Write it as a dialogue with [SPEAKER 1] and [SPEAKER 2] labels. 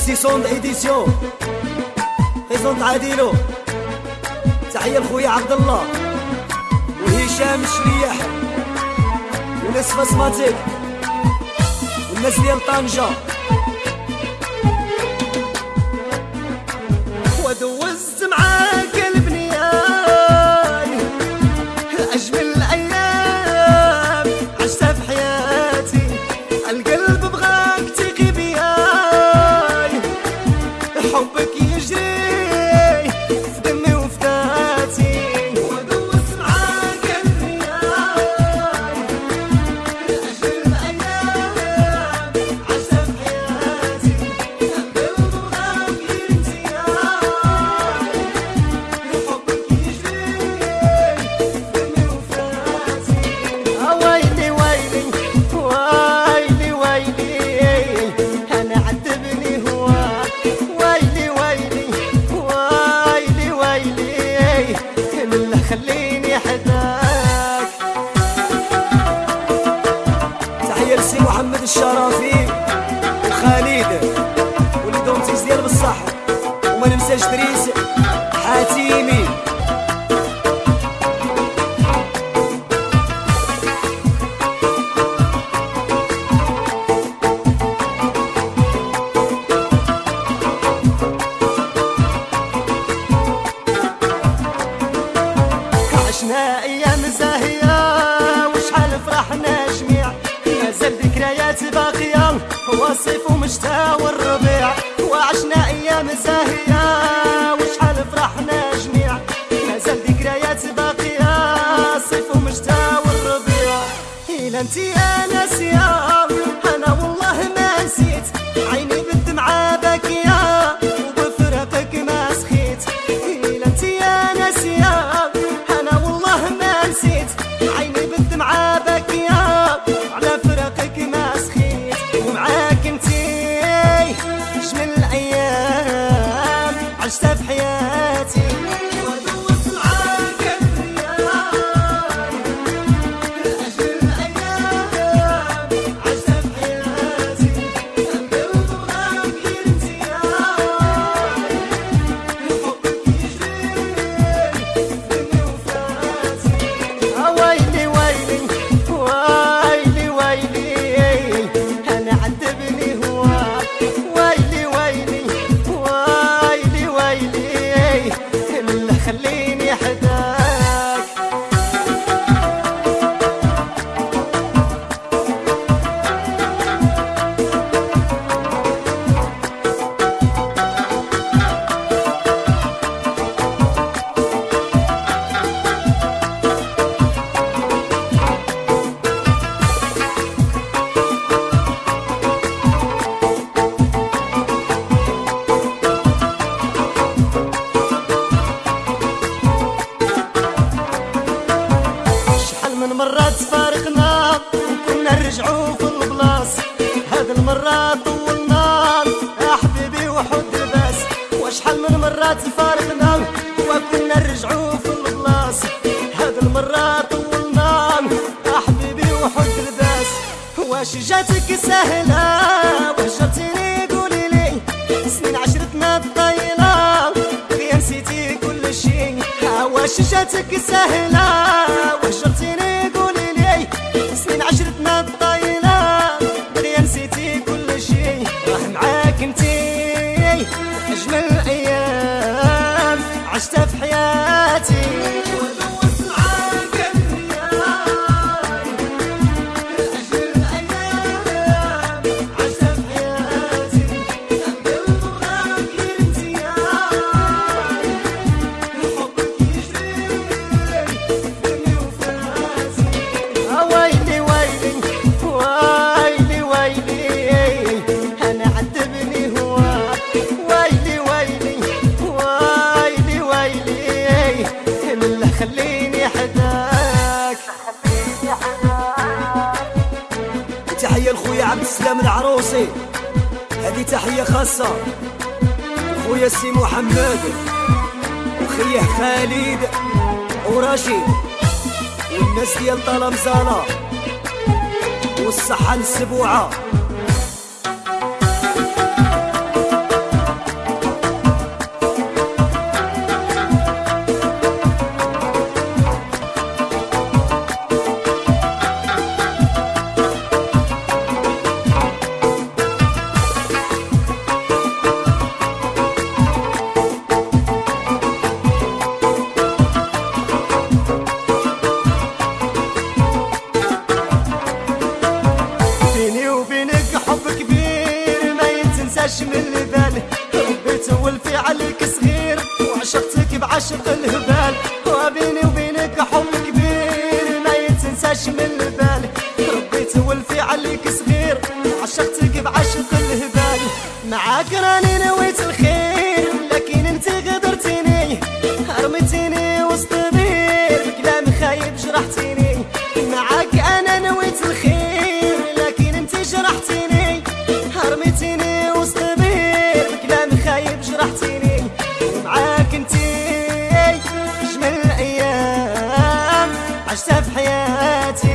[SPEAKER 1] ميرسي سوند ايديسيون بريزونط عاديلو. تحية لخويا عبد الله وهشام الشريح وناس فاسماتيك والناس ديال طنجة. ودوزت معاك البنياي أجمل الأيام عشتها في حياتي، القلب بغاك تيقي بياي، حبك يجري في دمي وفي ذاتي. ودوزت معاك البنياي أجمل الأيام عشتها في حياتي، القلب بغاك خليني حداك. تحية لسي محمد الشرافي وخالد وليدهم تيز ديال بصح، وما ننساش دريس حاتيمي. عشنا ايام زاهية وشحال فرحنا جميع، مازال ذكريات باقية والصيف ومشتا والربيع. وعشنا ايام زاهية وشحال فرحنا جميع، مازال ذكريات باقية الصيف ومشتا والربيع. إلا انتي يا ناسية انا والله ما نسيت، عيني بالدمعة باكية وبفراقك ما سخيت. إلا انتي يا ناسية نسيت، عيني بالدمعة باكية على فراقك ما سخيت. ومعاك انتي أجمل الأيام عشتها في حياتي. ودوزت معاك البنياي أجمل الأيام عشتها في حياتي، القلب بغاك انتياي، حبك يجري في دمي وفاتي. ويلي ويلي ويلي ويلي أنا عذبني هواك، ويلي ويلي ويلي ويلي اللي خليني حداك. مرات تفارقنا وكنا نرجعو في البلاص، هاد المرة طولنا يا حبيبي وحد الباس. وشحال من مرات تفارقنا وكنا نرجعو في البلاص، هاد المرة طولنا يا حبيبي وحد الباس. واش جاتك سهلة وهجرتيني قولي لي، سنين عشرتنا الطايلة غير نسيتي كل شي. واش جاتك سهلة وهجرتيني سنين عشرتنا الطايلة بغيا نسيتي كل شي. راه معاك انتي أجمل الأيام عشتها في حياتي. ودوزت معاك البنياي أجمل الأيام عشتها في حياتي، القلب بغاك انتياي، حبك يجري في دمي وفاتي. ويلي ويلي ويلي ويلي أنا عذبني هواك، ويلي ويلي ويلي ويلي اللي خليني حداك. تحية لخويا عبد السلام العروسي، هذه تحية خاصة خويا سي محمد وخيه خالد ورشيد والناس ديال طلمزالة والصحة السبوعة. تنساش من البال. ربيت والفعلك صغير وعشقتك بعشق الهبال، وبيني وبينك حب كبير ما يتنساش من البال. ربيت والفعلك صغير وعشقتك بعشق الهبال. معاك راني نويت الخير لكن انت غدرتيني، رميتيني وسط بير بكلام خايب جرحتيني. معاك انا نويت الخير لكن انت جرحتيني، رميتيني وسط بير بكلام خايب جرحتيني. ومعاك انتي اجمل الايام عشتها في حياتي،